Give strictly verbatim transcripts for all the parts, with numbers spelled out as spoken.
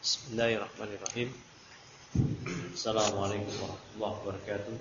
Bismillahirrahmanirrahim. Assalamualaikum warahmatullahi wabarakatuh.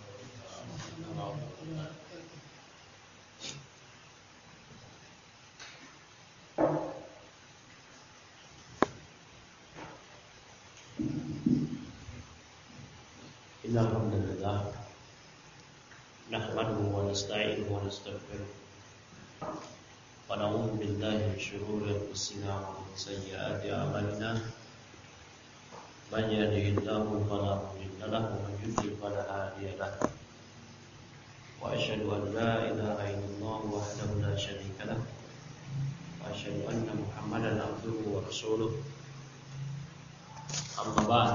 Innal hamdalillah nahmaduhu wa nasta'inuhu wa nastaghfiruh wa na'udzu billahi min shururi anfusina wa min sayyiati a'malina. Man yahdihillahu fala mudilla lahu wa man yudlil fala hadiya lahu. Wa asyhadu an la ilaha illallah wahdahu la syarika lahu wa asyhadu anna Muhammadan abduhu wa rasuluh. Amma ba'd.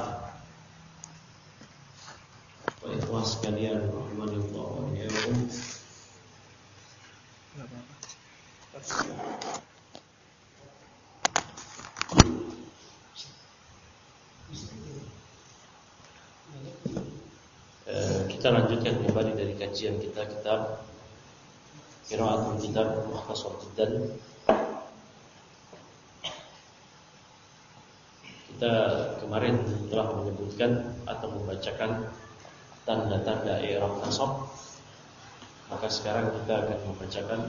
Wa ikhwan sekalian rahimanallah wa iyyakum. Kita lanjutkan kembali dari kajian kita kitab Qiraatul Kitab Mukhtasar Jiddan. Kita kemarin telah menyebutkan atau membacakan tanda-tanda i'rab nasab. Maka sekarang kita akan membacakan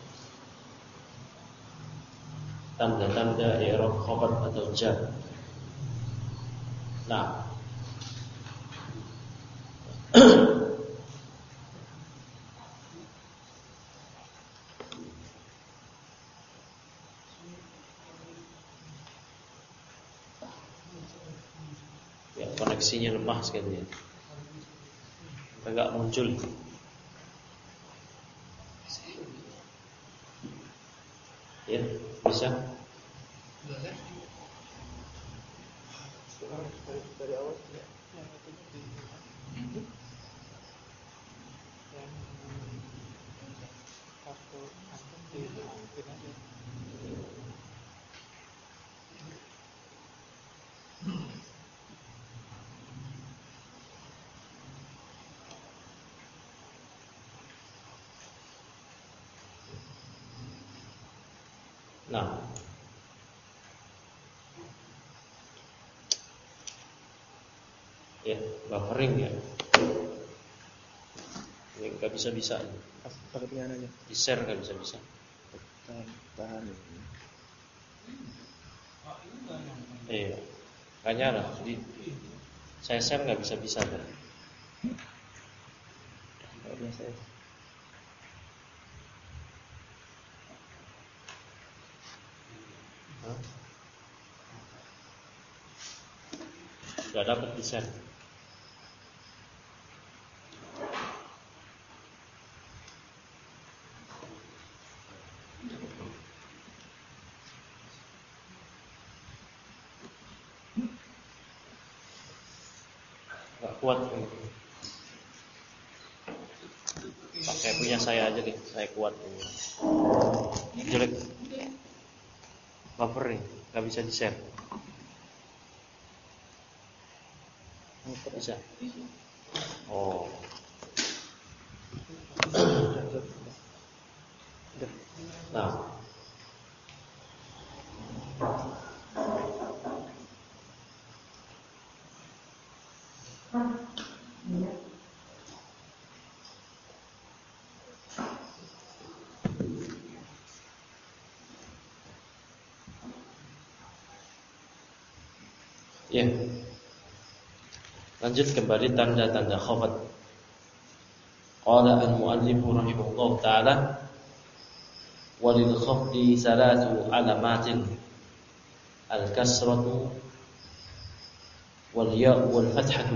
tanda-tanda i'rab khabar atau jar. Nah, ya, koneksinya lemah sekali ya. Enggak muncul. Ya, bisa. Dari awal ya. Nah, ya, buffering ya. Ini nggak bisa-bisa. Pakai piano aja. Di share nggak bisa-bisa. Tahan, tahan. Iya, makanya lah. Jadi saya share nggak bisa-bisa kan. Nggak biasa ya. Gak dapat desain. Gak kuat. Pakai punya saya aja deh, saya kuat. Jelek. Buffer nih, gak bisa di-share. Bisa. Oh. Nah. Ya. Lanjut kembali tanda-tanda khafad. Qala al-muallif rahimahullah ta'ala walil khafdi salatu alamatin al-kasratu wal ya' wal fathatu.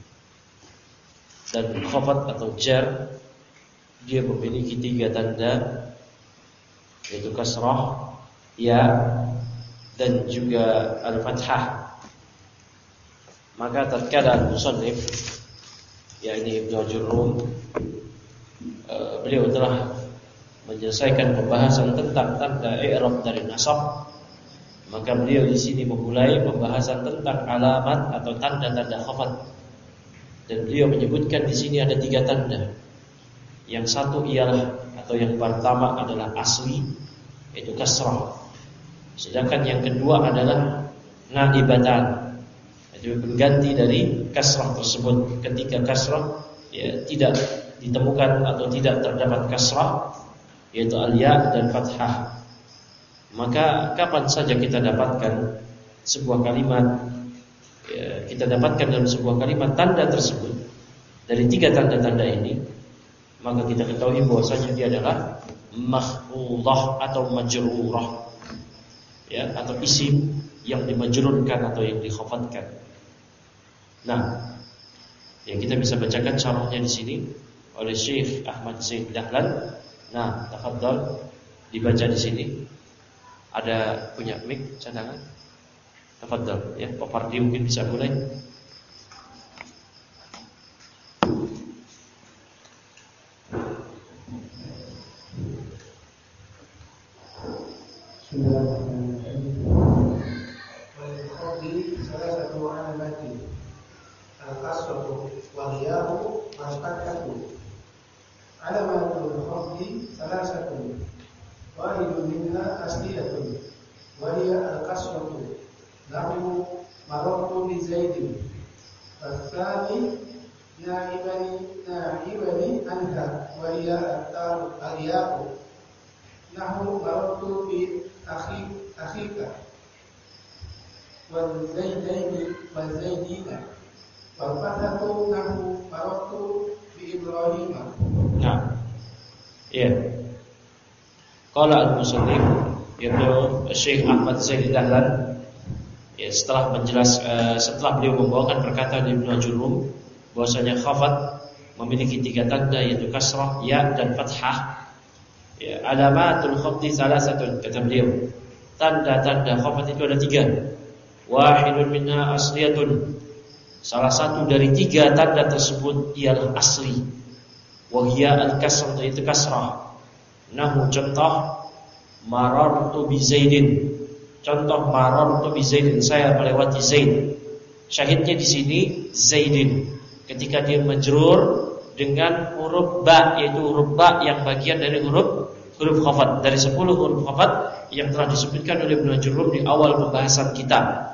Dan khafad atau jar dia memiliki tiga tanda, yaitu kasrah, ya, dan juga al-fathah. Maka tatkala al-musannif yakni Ibnu Jurrum uh, beliau telah menyelesaikan pembahasan tentang tanda i'rab dari nasab, maka beliau di sini memulai pembahasan tentang alamat atau tanda-tanda khafad. Dan beliau menyebutkan di sini ada tiga tanda. Yang satu ialah atau yang pertama adalah asli, yaitu kasrah. Sedangkan yang kedua adalah naibatan. Itu pengganti dari kasrah tersebut. Ketika kasrah ya tidak ditemukan atau tidak terdapat kasrah, yaitu al-ya dan fathah, maka kapan saja kita dapatkan sebuah kalimat, ya, kita dapatkan dalam sebuah kalimat tanda tersebut dari tiga tanda-tanda ini, maka kita ketahui bahwasanya dia adalah makhfudah atau majrurah, ya, atau isim yang dimajrurkan atau yang dikhafatkan. Nah, ya kita bisa bacakan syarahnya di sini oleh Syekh Ahmad Zaid Dahlan. Nah, tafadhal dibaca di sini. Ada punya mic cadangan? Tafadhal ya, Pak Fardi mungkin bisa mulai. Al-kasratu wal-ya'u mashtaqatu. Alamatul khafdi salasatun. Wahidun minha asliyatun. Wa hiya al-kasratu. Nahu marartu bi Zaidin. Tsani na'ibani na'ibani anha wa hiya al-ya'u. Nahu marartu bi akhi akhika. Wal Zaidaini wal Zaidina. Wal-fathatu nahu marartu bi Ibrahim. Nah, ya. Qala al-musannif yaitu Syekh Ahmad Zaid Dahlan, ya, setelah menjelas uh, setelah beliau membawakan perkataan Ibnu Jurrum bahwasanya khafat memiliki tiga tanda, yaitu kasrah, ya, dan fathah. Ya, alamatul khafdi salasatun, kata beliau. Tanda-tanda khafat itu ada tiga. Wahidun minha asliyatun. Salah satu dari tiga tanda tersebut ialah asli. Wahia al-kasrah, itu kasrah. Nahu, contoh marartu bi Zaidin. Contoh marartu bi Zaidin, saya melewati Zaid. Syahidnya di sini Zaidin. Ketika dia majrur dengan huruf ba, yaitu huruf ba yang bagian dari huruf huruf khafat, dari sepuluh huruf khafat yang telah disebutkan oleh Ibnu Jurrum di awal pembahasan kita.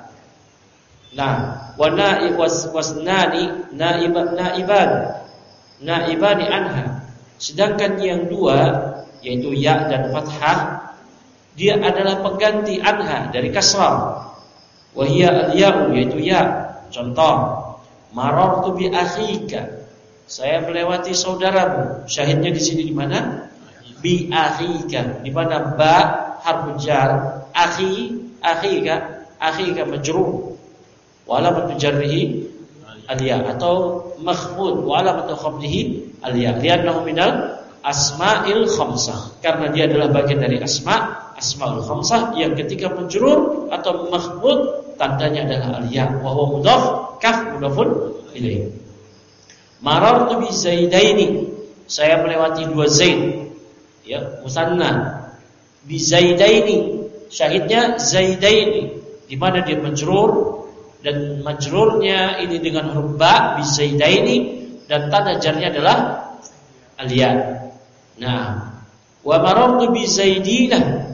Nah, wa naib wasnani naiban naiban naibani anha. Sedangkan yang dua, yaitu ya dan fathah, dia adalah pengganti anha dari kasrah. Wa hiya al-ya'u, yaitu ya. Contoh, marartu bi akhika. Saya melewati saudaramu. Syahidnya di sini di mana? Bi akhika. Di mana ba harfu jar, akhi, akhika, akhika majrur. Wa alamatu jarrihi al-ya, atau makhfud wa alamatu khafdihi al-ya, li'annahu minal asma'il khamsah, karena dia adalah bagian dari asma asmaul khamsah yang ketika majrur atau makhfud tandanya adalah al-ya, wa huwa mudhaf kaf mudhafun ilaih. Marartu bi Zaidaini, saya melewati dua Zaid, ya, musanna. Bi Zaidaini, syahidnya Zaidaini, di mana dia majrur, dan majrurnya ini dengan huruf ba bi Zaidaini, dan tanda jarnya adalah al-ya. Nah, wa marartu bi Zaidina.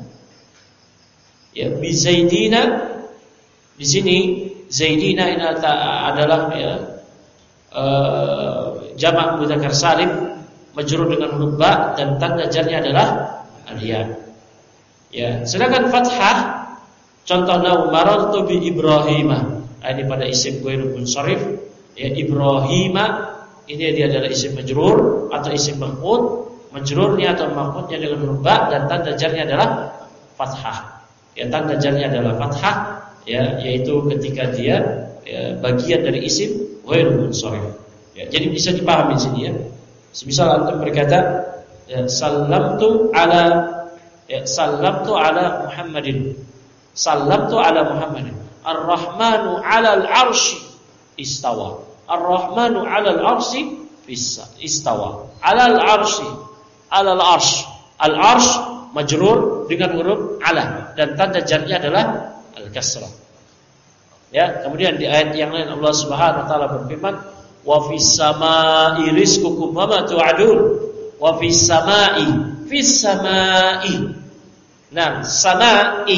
Ya, bi Zaidina di sini Zaidina ini adalah, ya, uh, jamak mudzakkar salim, majrur dengan huruf ba dan tanda jarnya adalah al-ya. Ya, sedangkan fathah contohnya marartu bi Ibrahima. Ini pada isim ghairu munsharif, ya, Ibrahima ini dia adalah isim majrur atau isim maf'ul. Majrurnya atau maf'ulnya dengan huruf ba dan tanda jarnya adalah fathah. Ya, tanda jarnya adalah fathah, ya, yaitu ketika dia, ya, bagian dari isim ghairu munsharif. Ya, jadi bisa dipahami di sini, ya. Semisal antum berkata, ya, sallamtu ala, ya, sallamtu ala Muhammadin. Sallamtu ala Muhammadin. Ar-Rahmanu 'alal 'arsy istawa. Ar-Rahmanu 'alal 'arsy istawa. 'Alal 'arsy, 'alal 'arsy. Al-'arsy majrur dengan huruf 'ala dan tanda jarnya adalah al-kasrah. Ya, kemudian di ayat yang lain Allah Subhanahu wa taala berfirman, "Wa fis samaa'i rizqukum wa ma tu'adun." Wa fis samaa'i, fis samaa'i. Nah, sama'i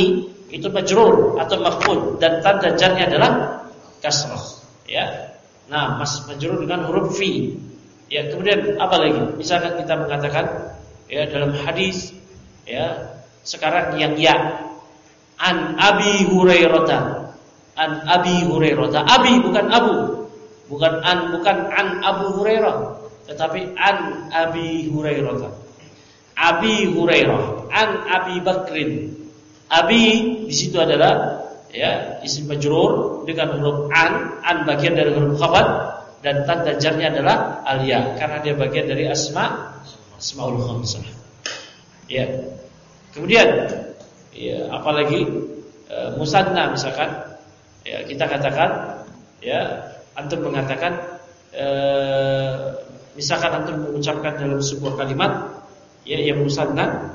itu majrur atau maf'ul dan tanda jarnya adalah kasrah. Ya. Nah, mas majrur dengan huruf fi. Ya, kemudian apa lagi? Misalkan kita mengatakan ya dalam hadis ya, sekarang yang ya an Abi Hurairah. An Abi Hurairah. Abi bukan Abu. Bukan an bukan an Abu Hurairah, tetapi an Abi Hurairah. Abi Hurairah, an Abi Bakrin. Abi di situ adalah ya isim majrur dengan huruf an, an bagian dari huruf khabar dan tanda jarnya adalah al-ya karena dia bagian dari asma asmaul khamsah. Ya. Kemudian ya apalagi e, musanna misalkan ya kita katakan ya antum mengatakan e, misalkan antum mengucapkan dalam sebuah kalimat ya yang musanna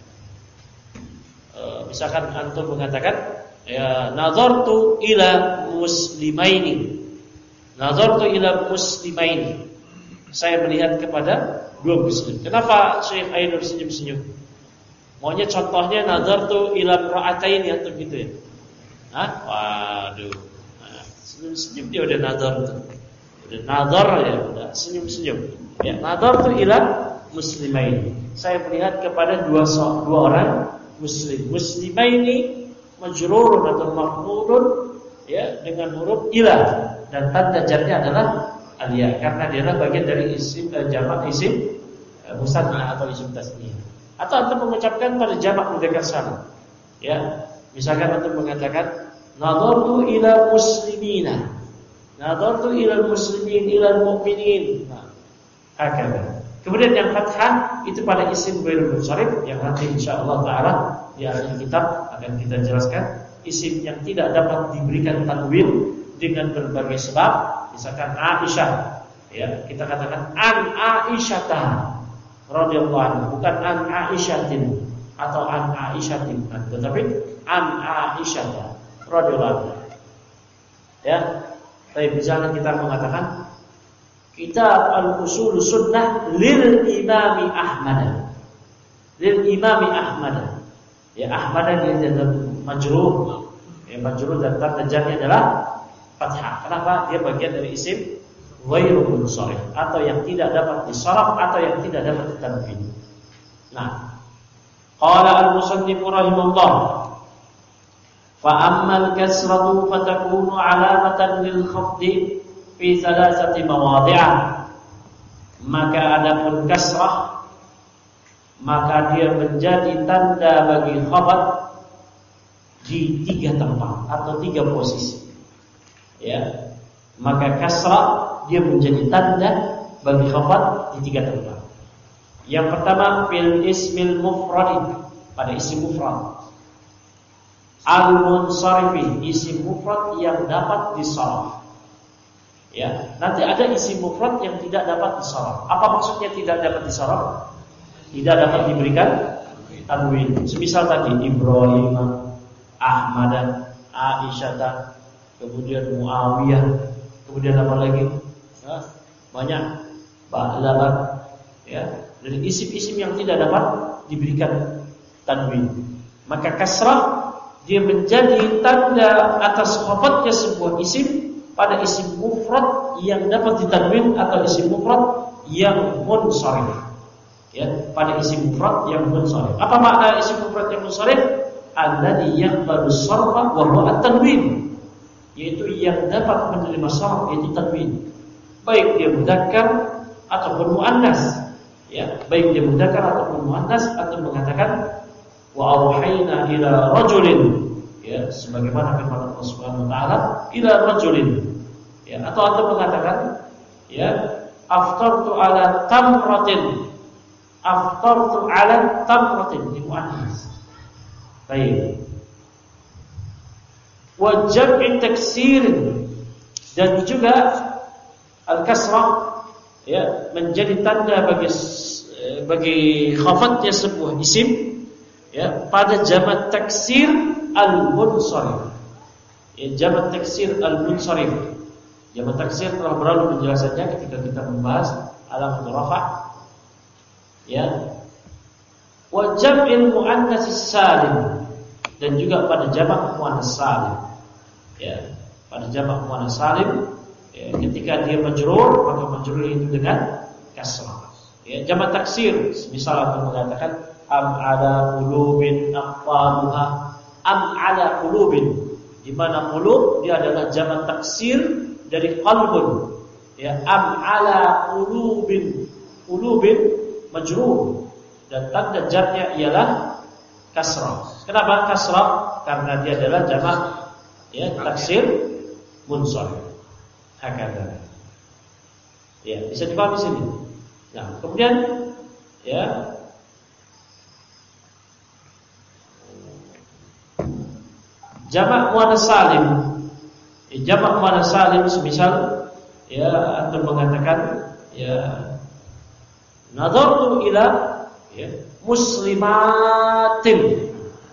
e, misalkan antum mengatakan ya nazartu ila muslimaini. Nazartu ila muslimaini. Saya melihat kepada dua muslim. Kenapa Syekh Ainur senyum-senyum? Maunya contohnya nazartu ila ra'ataini atau gitu ya? Hah? Waduh. Nah, senyum-senyum dia udah nazar tuh. Udah nazar ya, udah senyum-senyum. Ya, nazartu ila muslimaini. Saya melihat kepada dua dua orang muslim. Muslimaini majrurun atau maf'ulun ya dengan huruf ila dan tanda jarnya adalah al-ya karena dia adalah bagian dari isim uh, jamak isim uh, musanna atau isim tasniyah. Atau antum mengucapkan pada jamak mudzakkar salim. Ya, misalkan antum mengatakan nadartu ila muslimina. Nadartu ila muslimin ila mu'minin. Nah, hakala. Kemudian yang fathah itu pada isim ghairul munsharif yang nanti insyaallah taala di akhir kitab akan kita jelaskan isim yang tidak dapat diberikan tanwin dengan berbagai sebab. Misalkan Aisyah, ya kita katakan an Aisyata radhiyallahu anha, bukan an Aisyatin atau an Aisyatin, tetapi an Aisyata radhiyallahu anha. Ya, tapi misalnya kita mengatakan Kitab Al-Usul Sunnah lil Imami Ahmad. Lil Imami Ahmad. Ya Ahmad dia adalah majrur. Ya majrur dan tanda jarnya adalah fathah. Kenapa? Dia bagian dari isim ghairu munsharif atau yang tidak dapat disharaf atau yang tidak dapat ditanwin. Nah, qala al-musannif rahimahullah fa ammal kasratu fatakunu alamatan lil khafdi fi salasati mawadhi'ah. Maka adapun kasrah maka dia menjadi tanda bagi khabar di tiga tempat atau tiga posisi. Ya, maka kasrah dia menjadi tanda bagi khabar di tiga tempat. Yang pertama fil ismil mufrad, pada isim mufrad. Al-munsarifi, isim mufrad yang dapat disharaf. Ya, nanti ada isim mufrad yang tidak dapat disharaf. Apa maksudnya tidak dapat disharaf? Tidak dapat diberikan tanwin. Semisal tadi Ibrahim, Ahmad, Aisyah, kemudian Muawiyah, kemudian apa lagi? Ya, banyak Ba'labat, ya. Dari isim-isim yang tidak dapat diberikan tanwin. Maka kasrah dia menjadi tanda atas khabarnya sebuah isim pada isim mufrad yang dapat ditanwin atau isim mufrad yang munsharif. Ya, pada isim mufrad yang munsharif. Apa makna isim mufrad yang munsharif? Alladzi yaqbalu sarfa wa huwa at-tanwin. Yaitu yang dapat menerima sarf yaitu tanwin. Baik dia mudzakkar ataupun muannas. Ya, baik dia mudzakkar ataupun muannas atau mengatakan wa auhayna ila rajulin. Ya, sebagaimana firman Allah Subhanahu wa taala, ila rajulin. Ya, atau atau mengatakan ya, aftartu ala tamratin. Aftartu ala tamratin di muannas. Baik. Wa jam'i taksir dan juga al-kasrah ya menjadi tanda bagi bagi khafatnya sebuah isim ya pada jamak taksir al-munsharif. Ya, jamak taksir al-munsharif. Jamak taksir telah berlalu penjelasannya ketika kita membahas alamat rafa'. Ya. Wa jam'il muannats salim dan juga pada jamak muannas salim. Ya, pada jamak muannas salim, ya, ketika dia majrur maka majrur itu dengan kasrah. Ya, jamak taksir, misal atau mengatakan am ala qulubin aqwaluha, am ala qulubin, di mana qulub dia adalah jamak taksir dari qalbun. Ya, am ala qulubin, qulubin majrur dan tanda jarnya ialah kasrah. Kenapa kasrah? Karena dia adalah jamak ya taksir munsharif. Hakata. Ya, bisa dipahami sini. Nah, kemudian ya jamak muannas salim. Ya, jamak muannas salim semisal ya antum mengatakan ya nazartu ila ya muslimatin.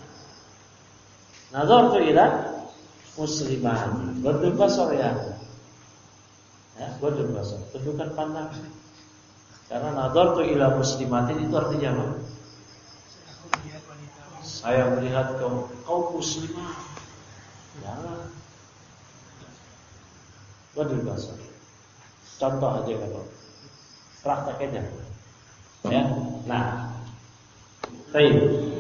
Nazartu ila muslimatin. Godul basar ya. Ya, godul basar. Tunjukkan pandang. Karena nazartu ila muslimatin itu artinya apa? Saya melihat kaum kaum muslimah. Jangan. Godul basar. Contoh aja kalau prakteknya. Ya. Nah. Baik.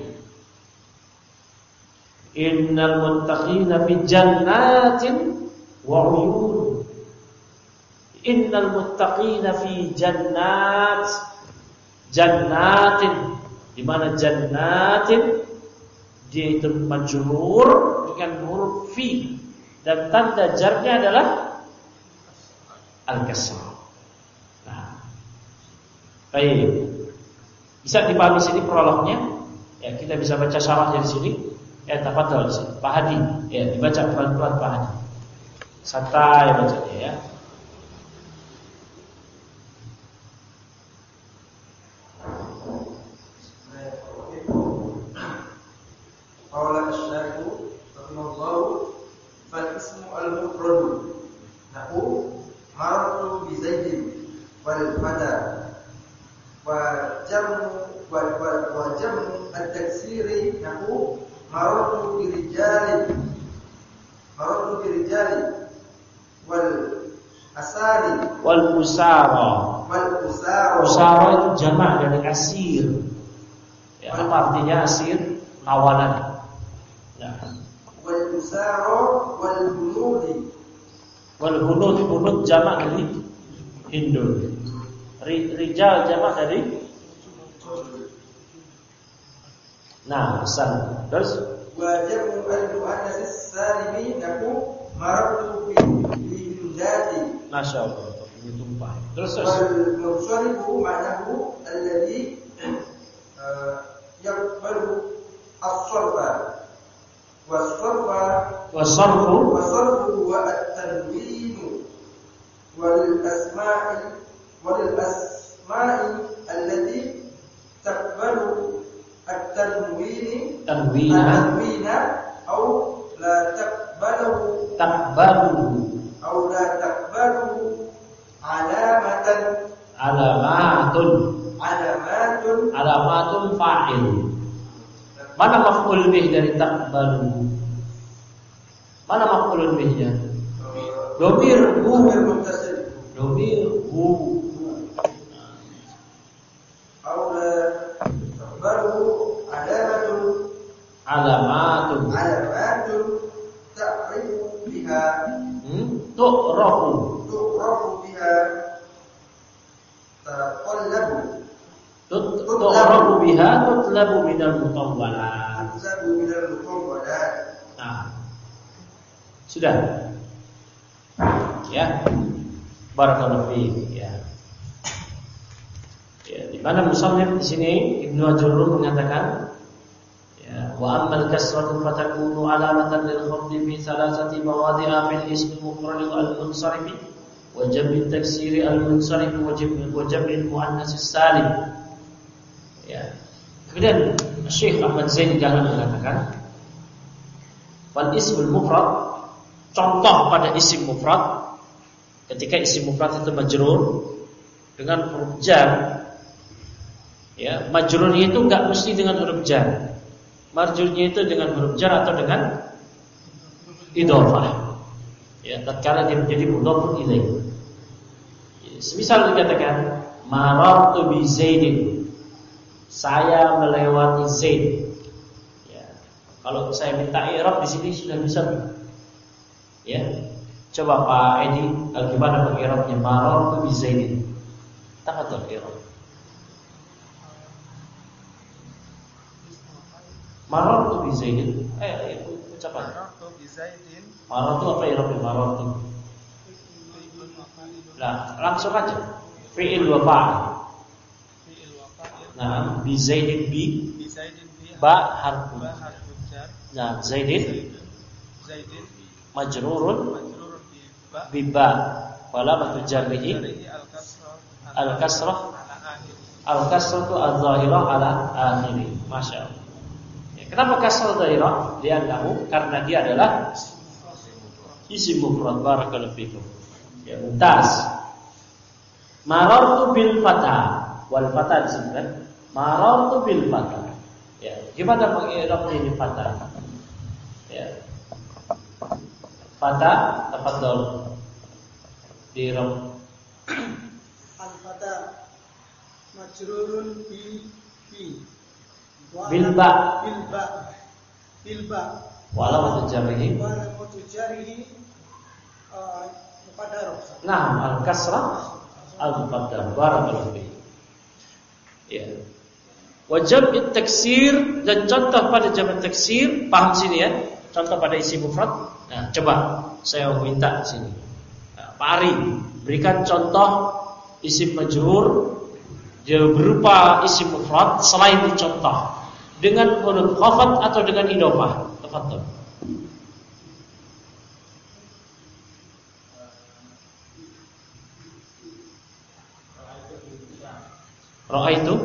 Innal muttaqina fi jannatin wa 'uyun. Innal muttaqina fi jannat. Jannatin, di mana jannatin dia itu majrur dengan huruf fi dan tanda jarnya adalah al-kasrah. Nah. Baik. Bisa dipahami sini prolognya? Ya, kita bisa baca syarahnya di sini. Ya, tafadhol sini. Pak Hadi, ya dibaca pelan-pelan Pak Hadi. Santai bacanya ya. Qala asy-syarih rahimahullah fal ismu al-mufrad nahu marartu bi zaidin wal fada wa jam'u wa wa jam'u at-taksiri nahu marartu bi rijalin marartu bi rijalin wal asari wal usara. wal usara Usara itu jamak dari asir. Ya, apa artinya asir? Tawanan. Nah, wal usara wal bunudi wal hunud, hunud jamak dari hindun. Rijal jamak dari nah, san. Terus wa jam'u al-muannas as-salimi nahu marartu bi hindati. Masya Allah, ini tumpah. Terus terus wal munsarifu ma'nahu alladhi yaqbalu as-sarfa was-sarfa wasarfu was-sarfu wa at-tanwin wal asma'i wal asma'i allati taqbalu at-tanwin tanwina at-tanwina aw la taqbalu takbalu aw la taqbalu alamatan alamatun alamatun alamatun fa'il. Mana maf'ul bih dari takbalu? Mana maf'ul bihnya? Domir hu, muttasil domir hu. aw la taqbalu alamatun Alamatun alamatun ta'rifu biha hmm? tu'rafu tu'rafu biha taqallabu Tut- tu'rafu biha tutlabu minal mutawwalat. tutlabu minal mutawwalat. Nah, sudah. Ya. Barakallahu fiik ya. Ya, di mana musannif di sini Ibnu Ajurrum mengatakan ya, wa ammal kasratu fatakunu alamatan lil khafdi fi thalathati mawadi'a fil ismi mufrad al-munsarif wa jam'i taksiri al-munsarif wa jam'i wa jam'i al-muannas as-salim. Ya. Kemudian Syekh Ahmad Zain Dahlan mengatakan wal ismul mufrad, contoh pada isim mufrad ketika isim mufrad itu majrur dengan huruf jar. Ya, majrurnya itu enggak mesti dengan huruf jar. marjurnya itu dengan huruf jar atau dengan idhofah. Ya, tatkala dia menjadi mudhofun ilaih. Semisal dikatakan marartu bi Zaidin, saya melewati Zaid. Ya. Kalau saya minta i'rab di sini sudah bisa. Ya. Coba Pak Edi, bagaimana i'rabnya marartu bi Zaidin? Tafadhol i'rab. Marartu bi Zaidin. Eh, ucapan. Marartu bi Zaidin. Marartu apa i'rabnya marartu? Nah, langsung aja. Fi'il wa fa'il. Fi'il wa fa'il. Nah, bi Zaidin bi Bi Zaidin bi ba harfu. ba harfu jar. Nah, Zaidin Zaidin majrurun majrurun bi ba. bi ba. Walamatu jarrihi Jarihi al-kasrah. al-kasrah Ala akhir. al-kasratu adh-dhahirah ala akhiri. Masya Allah. Ya, kenapa kasrah dhahirah? Li'annahu, karena dia adalah isim mufrad. Barakallahu fikum. Ya, mumtaz. Marartu bil fatah. Wal fatah di sini kan? Marartu bil fatah. Ya, gimana mengi'rabnya ini fatah? Ya. Fatah, tafadhol. Di-i'rab. Al-fatah majrurun bi bi Bil ba. bil ba bil ba Walau jarrihi wa lam tujarihi muqaddar. Nah, al-kasrah al-muqaddar. Barakallahu fiik. Ya. Wa jam'ut taksir, dan contoh pada jamak taksir, paham sini ya? Contoh pada isi mufrad. Nah, coba saya minta sini. Nah, Pak Ari, berikan contoh isim majrur dia berupa isim mufrad selain dicontoh dengan huruf khafat atau dengan idhofah. Tafadhol. Ra'aitu.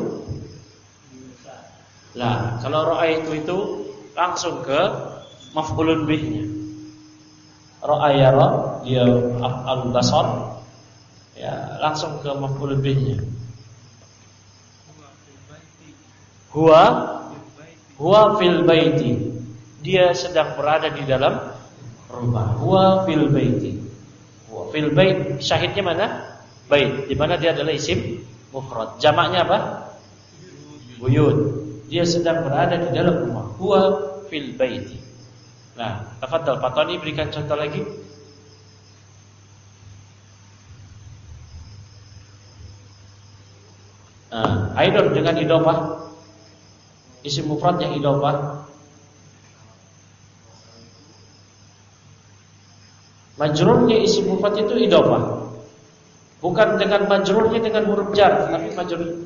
Lah, kalau ra'aitu itu langsung ke maf'ulun bihnya. Ra'ayara dia af'al basar. Ya, langsung ke maf'ulun bihnya. Huwa huwa fil baiti. Dia sedang berada di dalam rumah. Huwa fil baiti. Huwa fil bait. Syahidnya mana? Bait. Di mana dia adalah isim mufrad. Jamaknya apa? Buyut. Dia sedang berada di dalam rumah. Huwa fil baiti. Nah, tafadhal Pak Tony, berikan contoh lagi. Nah, aidon dengan idhofah. Isim mufrad yang idhofah. Majrurnya isim mufrad itu idhofah. Bukan dengan majrurnya dengan huruf jar, tapi majrur.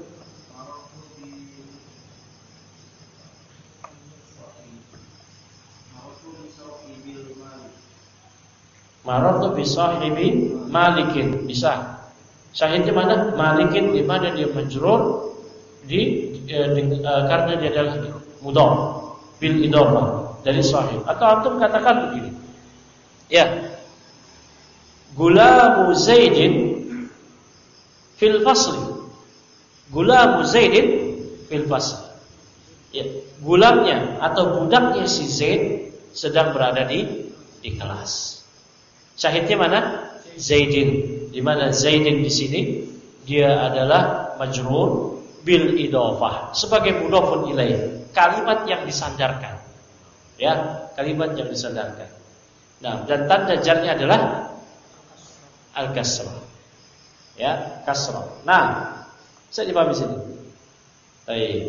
Marartu bi sahibi malikin. Bisa. Syahidnya mana? Malikin, di mana dia majrur di, eh, di eh, karena dia adalah mudhaf bil idhofah dari sahib. Atau antum katakan begini. Ya. Gulamu Zaidin fil fasli. Gulamu Zaidin fil fasli. Ya, gulamnya atau budaknya si Zaid sedang berada di di kelas. Syahidnya mana? Zaidin. Di mana Zaidin di sini dia adalah majrur bil idhofah sebagai mudhofun ilaih, kalimat yang disandarkan. Ya, kalimat yang disandarkan. Nah, dan tanda jarnya adalah al-kasrah. Ya, kasrah. Nah, saya dipahami sini. Baik.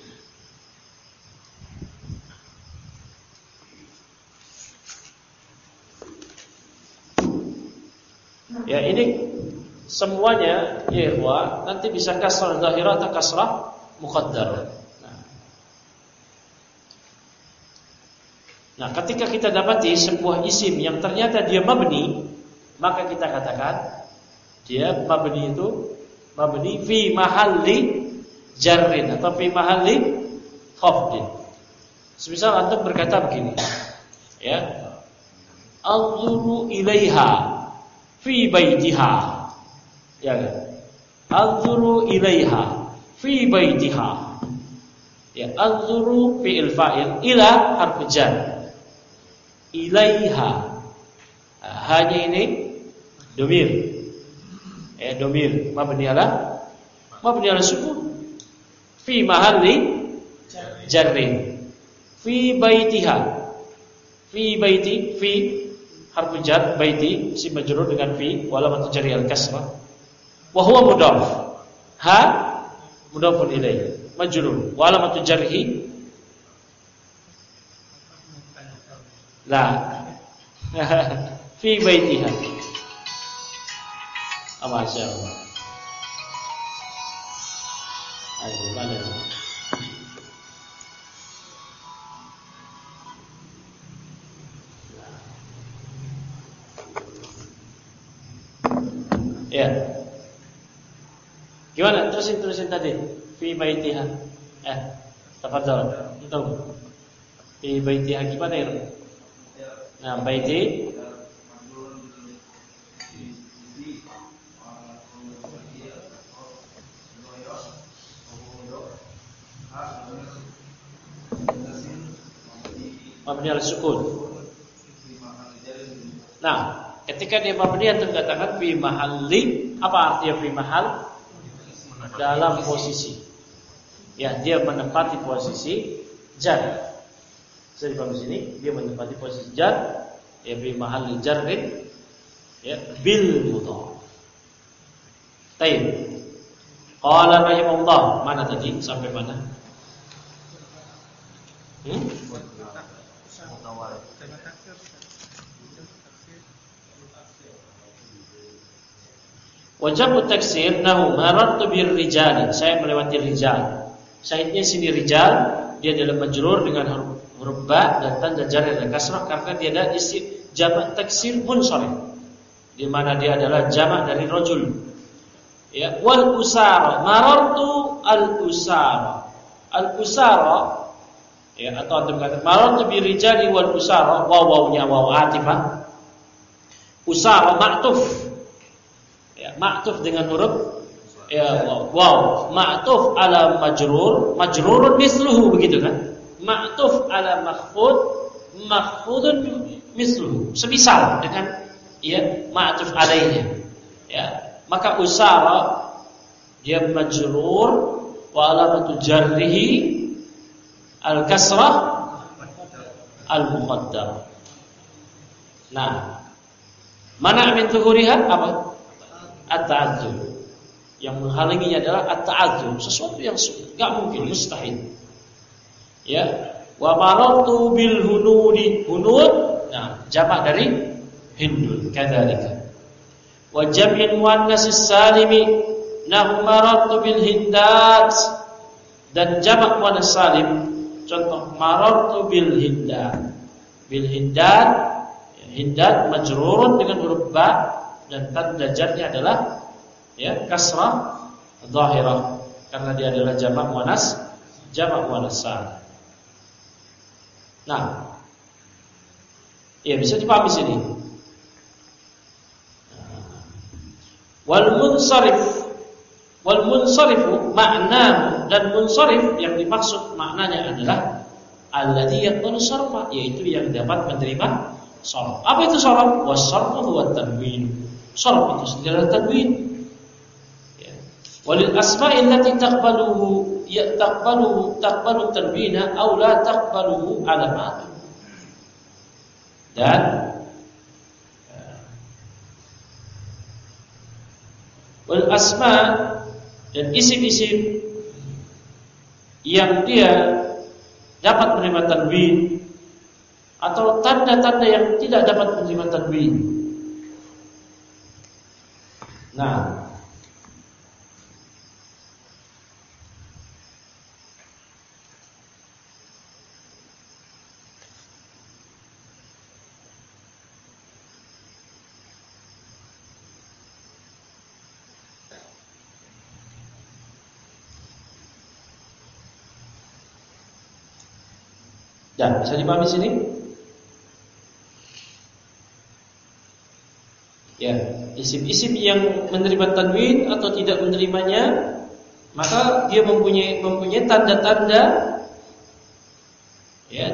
Ya, ini semuanya ya ikhwah, nanti bisa kasrah zahirah atau kasrah muqaddar. Nah. nah, ketika kita dapati sebuah isim yang ternyata dia mabni, maka kita katakan dia mabni itu mabni fi mahalli jarrin atau fi mahalli khafdin. Semisal antum berkata begini, ya, anzuru ilaiha fi baitiha, ya kan? Anzuru ilaiha fi baitiha. Ya, anzuru fi'il fa'il, ila harfu jar. Ilaiha. Nah, hanya ini domir. Eh domir mabni ala mabni ala sukun. Fi mahalli jarrin. Fi baitiha. Fi baiti fi harfu jar, baiti si majrur dengan fi wa alamatu jarri al-kasrah. Wa huwa mudhaf. Ha mudhafun ilaihi. Majrur wa alamatu jarhi la fi baitiha. Masya Allah. Ayo mana? Ya. Gimana? Terusin terusin tadi. Fi baitiha. Eh, tafadhal. Antum. Fi baitiha gimana ya? Nah, baiti mabni al sukun. Nah, ketika dia mabni antum katakan fi mahalli, apa artinya fi mahal? Dalam posisi. Ya, dia menempati posisi jar. Saya di sini dia menempati posisi jar, ya fi mahalli jarrin, ya bil mudhaf. Baik. Qala rahimahullah, mana tadi sampai mana? Hmm? Wajib taksir nahu marartu bir rijal. Saya melewati rijal. Syahidnya sini rijal, dia adalah majrur dengan huruf, huruf ba dan tanda jar dan kasrah karena dia ada isi jamak taksir munsharif. Di mana dia adalah jamak dari rajul. Ya, wal usara. Marartu al usara. Al usara, ya, atau antum kata marartu bir rijali wal usara, waw wawnya waw atifah. Usara ma'tuf. Ya, ma'tuf dengan huruf ya wow, wow. Ma'tuf ala majrur, majrurun misluhu, begitu kan? Ma'tuf ala makhfud, makhfudun misluhu, semisal dengan ya ma'tuf alaihi. Ya, maka usara dia majrur wa alamatu jarrihi al-kasrah al-muqaddar. Nah, mana min zuhuriha apa? At-ta'adzur. Yang menghalanginya adalah at-ta'adzur, sesuatu yang sulit, enggak mungkin, mustahil. Ya, wa marartu bil hunudi, hunud, nah, jamak dari hindun, kadzalika. Wa jam'il muannas salimi, nah marartu bil hindat, dan jamak muannas salim, contoh marartu bil hindat. Bil hindat, ya, hindat majrurun dengan huruf ba dan tanda jarnya adalah ya kasrah dhahirah karena dia adalah jamak muannas jamak muannas salim. Nah, ya bisa dipahami sini. Wal munsharif, wal munsharifu makna dan munsharif yang dimaksud maknanya adalah alladzi yaqulu sarfa, yaitu yang dapat menerima sharf. Apa itu sharf? Washarfu huwa tanwin. Sharf itu sendiri tanwin. Walil asma'i allati taqbaluhu ya taqbaluhu taqbalu tanwina aw la taqbaluhu alamat. Dan wal asma' dan isim-isim yang dia dapat menerima tanwin atau tanda-tanda yang tidak dapat menerima tanwin. Nah, dan bisa dipahami sini? Ya, isim-isim yang menerima tanwin atau tidak menerimanya, maka dia mempunyai mempunyai tanda-tanda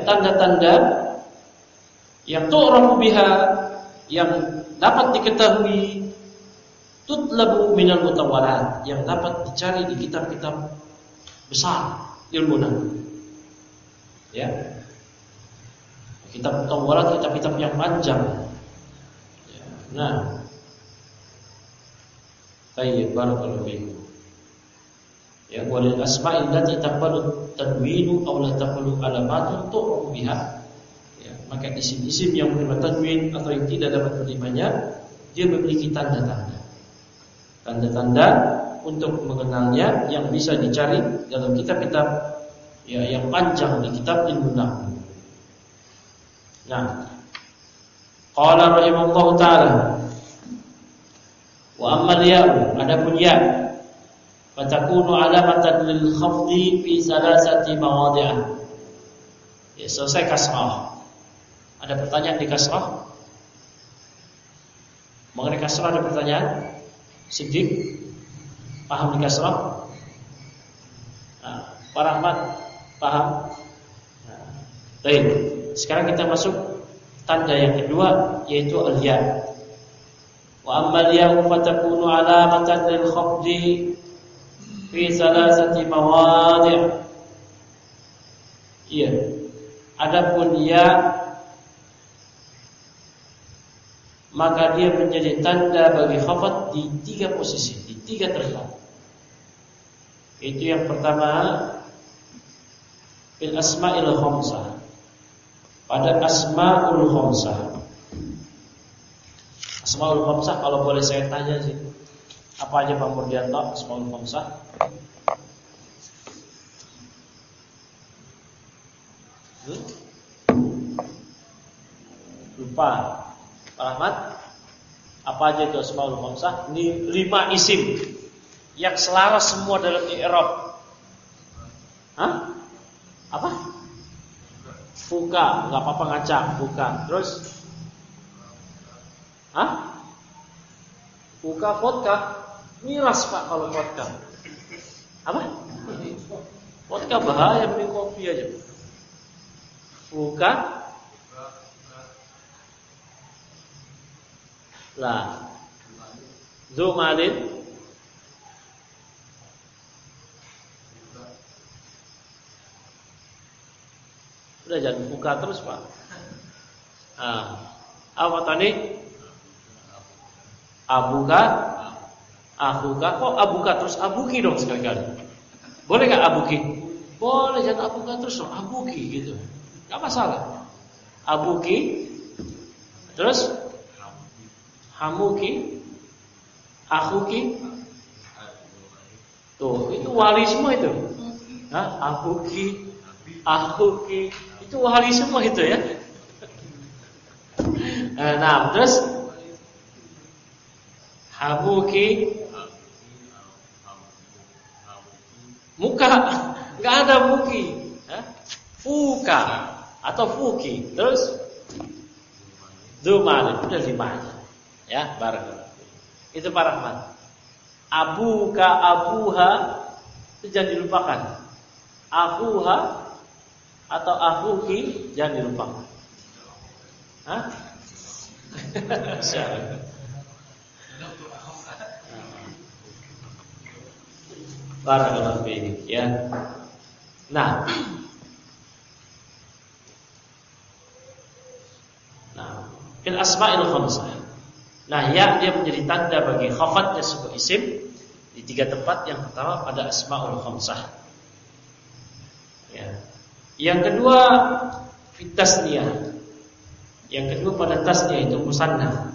tanda-tanda yang tu'rafu biha, yang dapat diketahui, tutlabu minal mutawalat, yang dapat dicari di kitab-kitab besar ilmu nahwu. Ya. Kitab mutawalat, kitab-kitab yang panjang. Ya. Nah, tayyib, barakallahu fiikum. Ya, walil asma'il lati taqbalu tanwinu aw la taqbalu alamatun tu'rafu biha. Ya, maka isim-isim yang menerima tanwin atau yang tidak dapat menerimanya, dia memiliki tanda-tanda. Tanda-tanda untuk mengenalnya yang bisa dicari dalam kitab-kitab ya yang panjang di kitab ilmu nahwu. Nah, qala rahimahullahu taala, wa amma al-ya'u, adapun ya, fatakunu alamatan lil khafdi fi salasati mawadhi'ah. Ya, selesai kasrah. Ada pertanyaan di kasrah? Mengenai kasrah ada pertanyaan? Siddiq, paham di kasrah? Nah, Pak Rahmat, paham? Nah, baik. Sekarang kita masuk tanda yang kedua, yaitu al-ya. Wa amma al-ya fatakunu alamatan lil khafdi fi salasati mawadhi'. Iya. Adapun ya, maka dia menjadi tanda bagi khafat di tiga posisi, di tiga tempat. Itu yang pertama, bil asma'il khamsah. Pada asma'ul khamsah. Asma'ul khamsah, kalau boleh saya tanya sih, apa aja Pak Murdianto asma'ul khamsah? Hmm? Lupa. Pak Ahmad, apa aja itu asmaul khamsah? Ini lima isim yang selaras semua dalam i'rab. Hah? Apa? Fuka, enggak apa-apa ngacak, fuka. Terus? Hah? Fuka vodka, miras Pak kalau vodka. Apa? Vodka bahaya, mending kopi aja. Fuka lah, zumalin, udah jangan buka terus Pak. Nah, apa tadi? Abuka, abuka, kok abuka terus abuki dong sekali-kali. Boleh nggak abuki? Boleh, jangan abuka terus dong, abuki gitu, nggak masalah. Abuki, terus hamuki, akhuki, tuh itu wali semua itu. Nah, akhuki, akhuki, itu wali semua itu ya. Nah, terus hamuki, muka, nggak ada muki, fuka atau fuki, terus dumal, udah lima aja. Ya, barakallahu. Itu Pak Rahman. Abuka, abuha, itu jangan dilupakan. Akuha atau akuki jangan dilupakan. Hah? Barakallahu fiik, ya. Nah. Nah, fil asma'il khamsah. Nah, ya dia menjadi tanda bagi khafatnya sebuah isim di tiga tempat. Yang pertama pada asmaul khamsah. Ya. Yang kedua fit tasniyah. Yang kedua pada tasniyah itu musanna.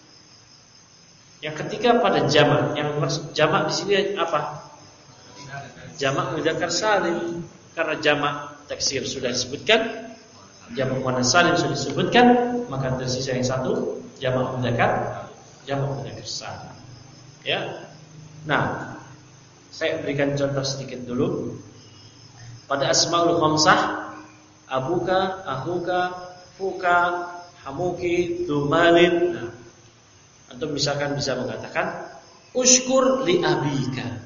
Yang ketiga pada jamak. Yang maksud jamak di sini apa? Jamak mudzakkar salim. Karena jamak taksir sudah disebutkan, jamak muannas salim sudah disebutkan, maka tersisa yang satu, jamak mudzakkar, jamak mudzakkar salim. Ya. Nah, saya berikan contoh sedikit dulu. Pada asmaul khamsah, abuka, akhuka, fuka, hamuki, dumalin. Nah, antum misalkan bisa mengatakan usykur li abika.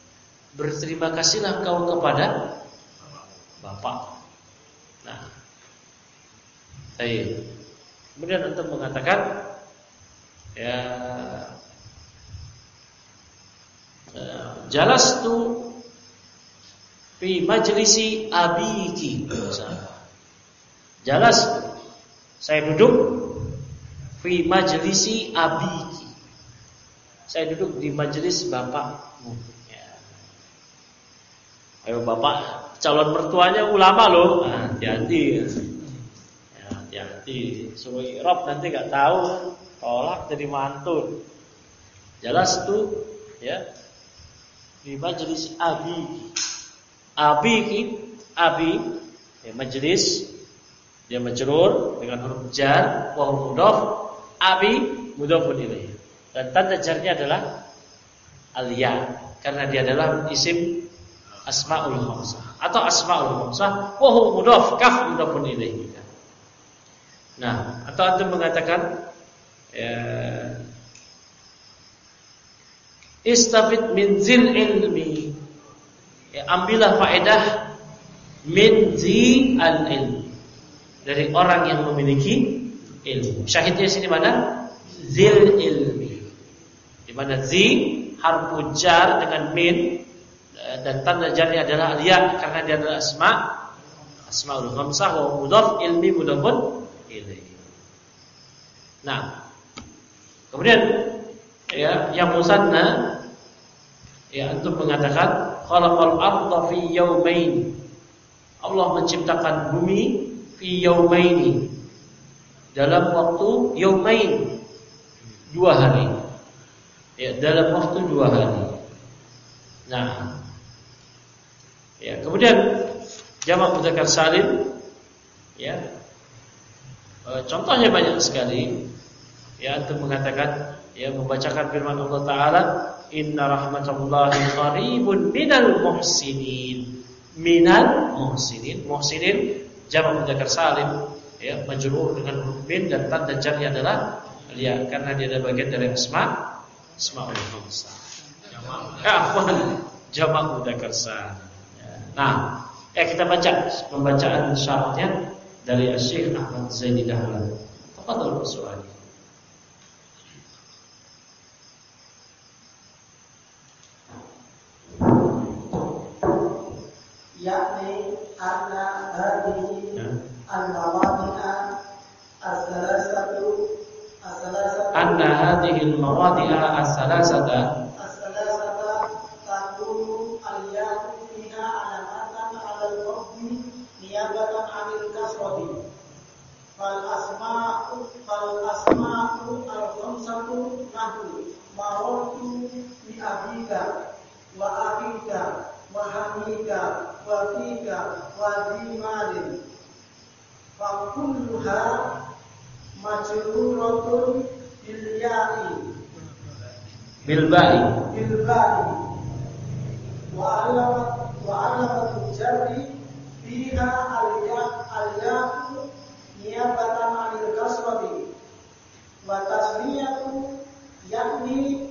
Berterima kasihlah kau kepada bapak. Nah, Baik. Kemudian untuk mengatakan ya jalastu fi majlisi abiki. Jalas, saya duduk fi majlisi abiki. Saya duduk di majelis bapakmu. Ya. Ayo bapak, calon mertuanya ulama loh. Nah, hati-hati. Ya, hati-hati. Suruh irob nanti nggak tahu, tolak jadi mantul. Jelas tuh, ya. Di majelis abi, abi, abi, ya, majelis dia majrur dengan huruf jar, wa mudhaf, abi mudhafun ilaih. Dan tanda jarnya adalah al-ya, karena dia adalah isim asmaul khamsah atau asmaul khamsah, wa huwa mudhaf, kaf mudhafun ilaih. Nah, atau antum mengatakan ya, istafid min zil ilmi, ya, ambillah faedah min zi al ilmi, dari orang yang memiliki ilmu. Syahidnya sini mana? Zil ilmi. Di mana zi harfu jar dengan min dan tanda jarnya adalah ya, karena dia adalah asma asmaul khamsah wa mudhaf ilmi mudhafun ilaih. Nah, kemudian ya yang musanna ya antum mengatakan khalaqal arda fi yawmain. Allah menciptakan bumi fi yawmaini, dalam waktu yawmain, dua hari. Ya, dalam waktu dua hari. Nah, ya, kemudian jamak mudzakkar salim, ya, e, contohnya banyak sekali. Ya, antum mengatakan, ya, membacakan firman Allah Taala, Inna rahmatallahi qaribun minal muhsinin. Minal muhsinin, muhsinin jamak mudzakkar salim, ya, majrur dengan huruf min dan tanda jarnya adalah ya, karena dia adalah bagian dari asma asmaul khamsah. Ya, jamak mudzakkar salim. Nah, ya, kita baca pembacaan syarahnya dari Syekh Ahmad Zaini Dahlan. Tafadhol soal. yakni anna hadhihi al-mawadi'a as-salasatu as-salasatu anna hadhihi al-mawadi'a as-salasata as-salasata takunu al-ya'u fiha alamatan 'ala al-qabdi niyabatan 'anil kasrati fal asma'u fal asma'u al-khamsatu nahwu marartu bi abika wa akhika wa hamika wa fika wa dimalin fa kulluha majruratun bil ya'i bil ba'i bil ba'i wa alamat wa alamat jarri fiha al-ya' al-ya'u niyabatan 'anil kasrati wa tasniyatu yakni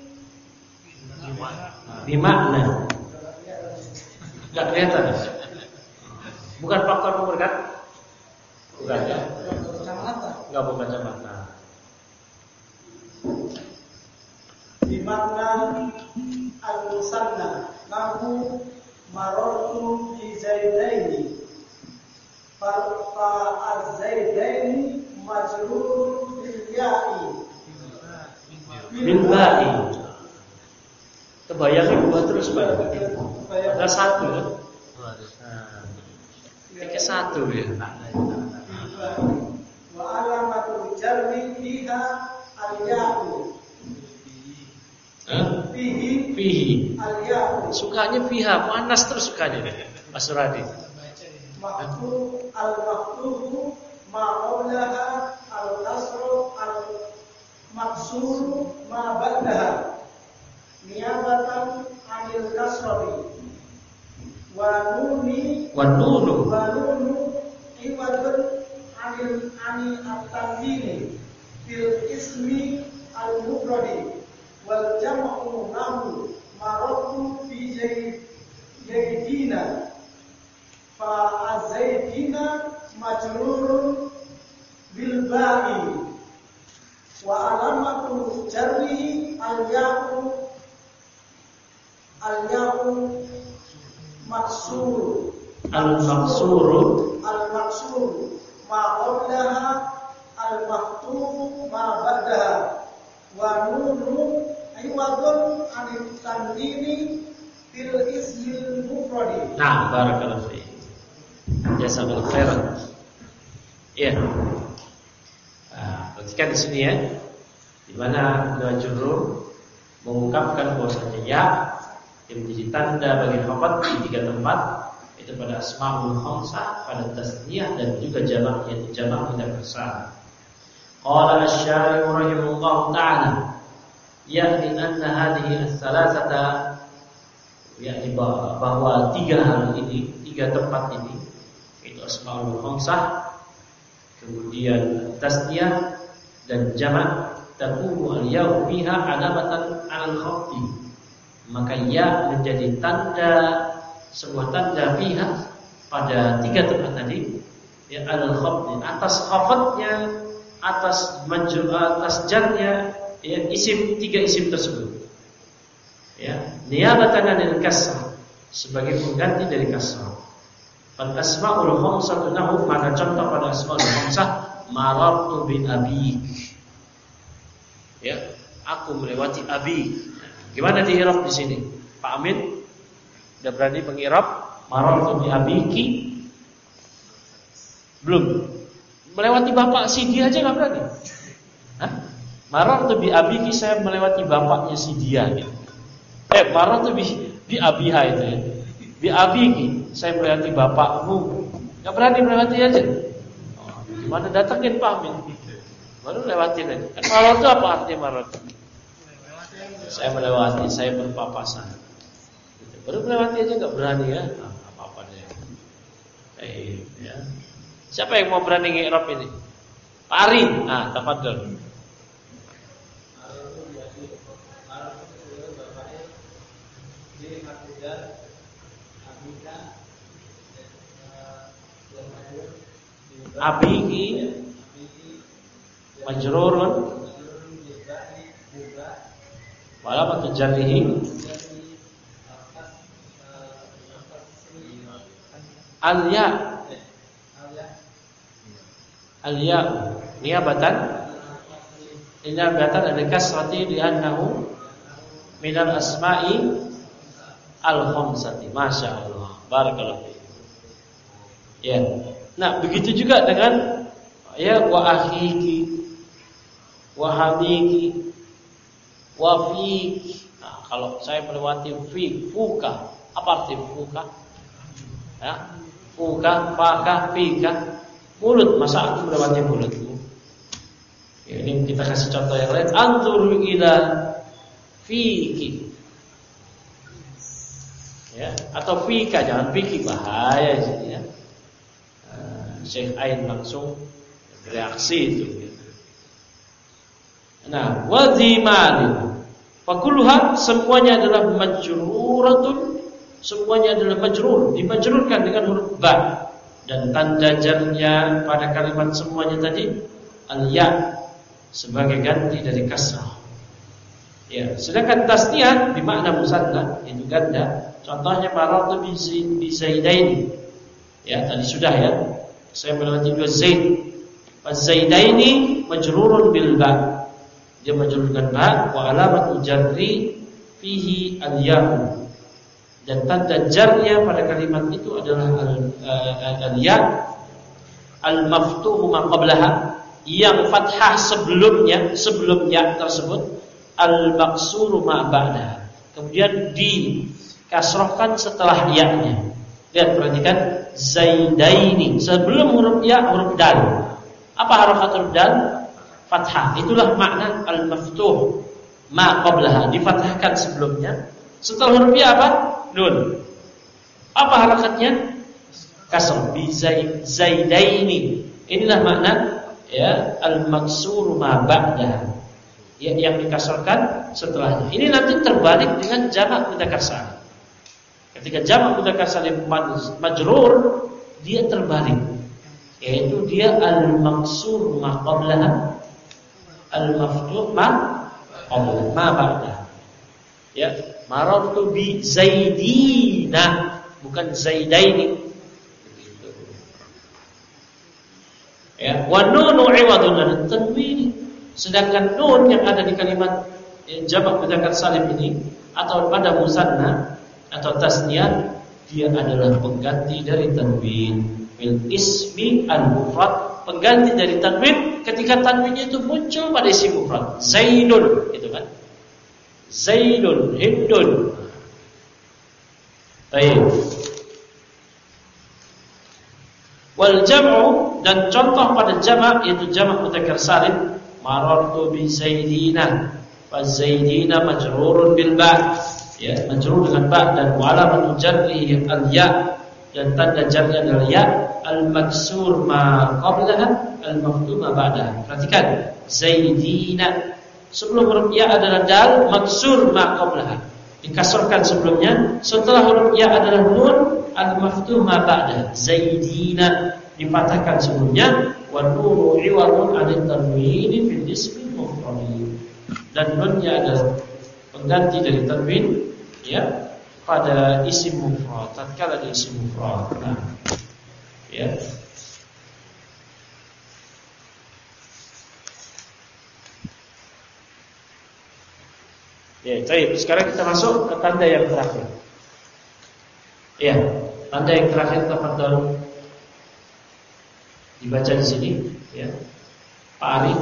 bimakna. Enggak kelihatan. Bukan faktor nomor kan? Bukan ya? Enggak bukan kacamata. Bimakna al-musanna nahu marartu bi zaidaini fa az-zaidaini majrur bil ya'i Bil ba'i. Kebayangnya dua terus Pak. Ada satu ya. Nah, ini satu ya. wa alamatul jarri fiha al-ya'u Hah? fihi Fihi. al-ya'u Sukanya fiha, panas terus sukanya Mas Suradi. maqtu al-maqtuhu ma qawlaha al-kasru al-maqsuru ma ba'daha niyabatan 'anil kasrati wa nuni Wa nunu. wa nunu iwadun 'anil 'ani at-tanwini fil ismi al-mufradi wal jam'u lahu maratu fi zaidina fa azaidina majrurun bi al-ya'u al-ya'u maksur al-maksuru al-maksur ma qablaha al-maftuhu ma ba'daha wa nunu iwadun anil tanwini fil ismil mufradi. Nah, barakallahu fiik. Jazakallahu khairan. Iya. Nah, perhatikan di sini ya. Di mana dua jurur mengungkapkan bahwasanya ya yang menjadi tanda bagi khabar di tiga tempat, itu pada asmaul khamsah, pada tasniyah dan juga jamak, yaitu jamak tidak besar. Qala asy-syarih rahimahullah ta'ala, yakni anna hadhihi ats-tsalatsata, yakni bahwa tiga hal ini, tiga tempat ini, itu asmaul khamsah, kemudian tasniyah dan jamak, takunu al-ya'u fiha alamatan 'alal khafdi. Maka ya menjadi tanda, sebuah tanda fiha pada tiga tempat tadi, ya alal khafdi, atas khafadnya, atas majrur, atas jarnya, ya isim, tiga isim tersebut. Ya, niyabatan 'anil kasrah, sebagai pengganti dari kasrah. Fal asmaul khamsatu nahu, maka contoh pada asmaul khamsah, marartu bi abik. Ya, aku melewati abi. Gimana di-i'rab di sini? Pak Amin udah berani meng-i'rab marartu bi abiki? Belum. Melewati bapak si dia aja enggak berani. Hah? Marartu bi abiki, saya melewati bapaknya si dia gitu. Eh, marartu bi bi abiha itu ya. Bi abiki, saya melewati bapakmu. Enggak berani melewati aja. Oh, gimana datengin Pak Amin? Baru lewatin aja. Kan marot itu apa artinya marot? Saya melewati, saya berpapasan. Baru melewati aja nggak berani ya? Nah, apa-apa deh. Eh, ya. Siapa yang mau berani nge-i'rab ini? Pak Ari. Ah, tafadhol. Abiki majrurun wala matujarrihi al-ya al-ya niyabatan niyabatan ada kasrati li'annahu minal asma'i al-khamsati. Masya Allah, barakallahu fiik. Ya, nah begitu juga dengan ya wa akhiki, wa habiki, wa fik. Nah, kalau saya melewati fik, fuka, apa arti fuka? Ya, fuka, faka, fika, mulut. Masa aku melewati mulutmu? Ya, ini kita kasih contoh yang lain. Anzur ila fiki. Ya, atau fika, jangan fiki, bahaya sini ya. Uh, Syekh Ain langsung reaksi itu. Nah, wadhimani, fakulluha, semuanya adalah majruratun, semuanya adalah majrur, dimajrurkan dengan huruf ba, dan tanda jarnya pada kalimat semuanya tadi al-ya, sebagai ganti dari kasrah. Ya, sedangkan tasniyah bermakna musanna, itu ganda. Contohnya marartu bi zaidaini. Ya, tadi sudah ya. Saya melewati dua zaid. Az-zaidaini majrurun bil ba. Dia majrurkan ba, wa alamat jarri fihi al-ya. Dan tanda jarnya pada kalimat itu adalah al-ya al-maftuhu ma qablaha, yang fathah sebelumnya, sebelum ya tersebut, al-maksuru ma ba'daha, kemudian dikasrohkan setelah ya-nya. Lihat, perhatikan, zaidaini, sebelum huruf ya huruf dal. Apa harakat huruf dal? Fathah. Itulah makna al-maftuh ma qablaha, difathahkan sebelumnya. Setelah huruf ya apa? Nun. Apa harakatnya? Kasr. Bi zaidaini. Inilah makna ya al-maksuru ma ba'daha, ya, yang dikasrkan setelahnya. Ini nanti terbalik dengan jamak mudzakkar salim. Ketika jamak mudzakkar salim majrur, dia terbalik, yaitu dia al-maksur ma qablaha, al-maftuh ma qablaha, ma ba'daha. Ya, marartu bi Zaidina, bukan Zaidaini. Begitu. Ya, wa nunu iwadun an tanwin. Sedangkan nun yang ada di kalimat jamak mudzakkar salim ini atau pada musanna atau tasniyah, dia adalah pengganti dari tanwin. Bil ismi al-mufrad, pengganti dari tanwin ketika tanwinnya itu muncul pada isim mufrad. Zaidun, itu kan? Zaidun, Hindun. Baik. Wal jam'u, dan contoh pada jamak yaitu jamak mudzakkar salim, marartu bi Zaidina. Fa Zaidina majrurun bil ba. Ya, majrur dengan ba, dan wa alamatu jarrihi al-ya, dan tanda jarnya adalah ya, al-maksur ma qablaha, al-maftuh ma ba'daha. Perhatikan, Zaidina, sebelum huruf ya adalah dal, maksur ma qablaha, dikasrahkan sebelumnya, setelah huruf ya adalah nun, al-maftuh ma ba'daha. Zaidina dipatahkan sebelumnya, wa nunu iwadun 'anil tanwini fil ismi mufrad, dan nunnya adalah pengganti dari tanwin, ya, pada isim mufrad, tatkala di isim mufrad. Nah, ya. Ya, baik. Sekarang kita masuk ke tanda yang terakhir. Ya, tanda yang terakhir tafadhol dibaca di sini, ya. Pak Ari.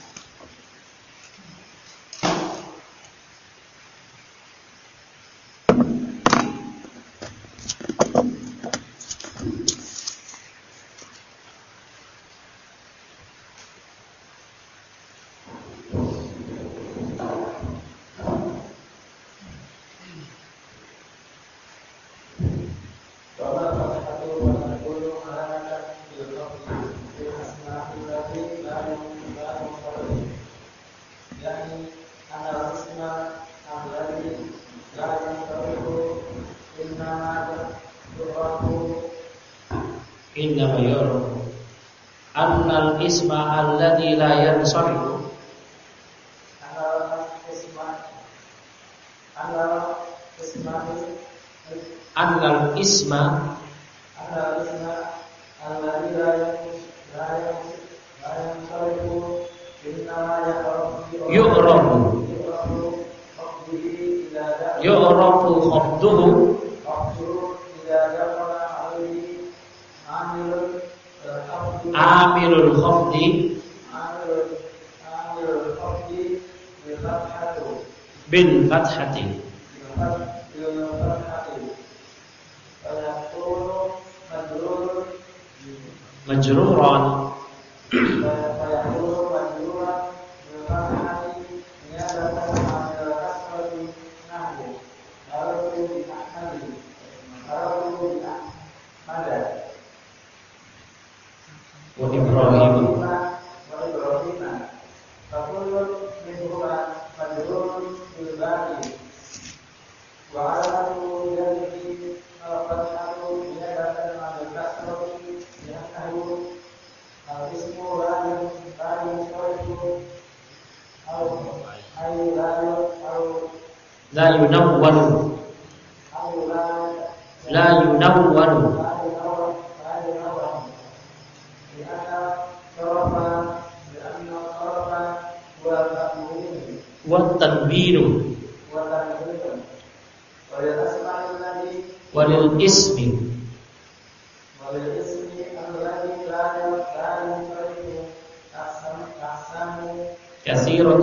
Innama yurafu annal isma alladhi la yansarifu, annal isma annal isma annal isma alladhi la yansarifu innama yurafu yurafu khafduhu amilul khafdi bil fathati majruran wa Ibrahim wa Ibrahim fakulun minhuma majrurun bil ba'i wa alatu yadihi al-fathatu yadatan al-kasrati yanahu al-ismu la yunawwaru aw ay la yunawwaru la yunawwaru والتنوين وللاسم كثيرة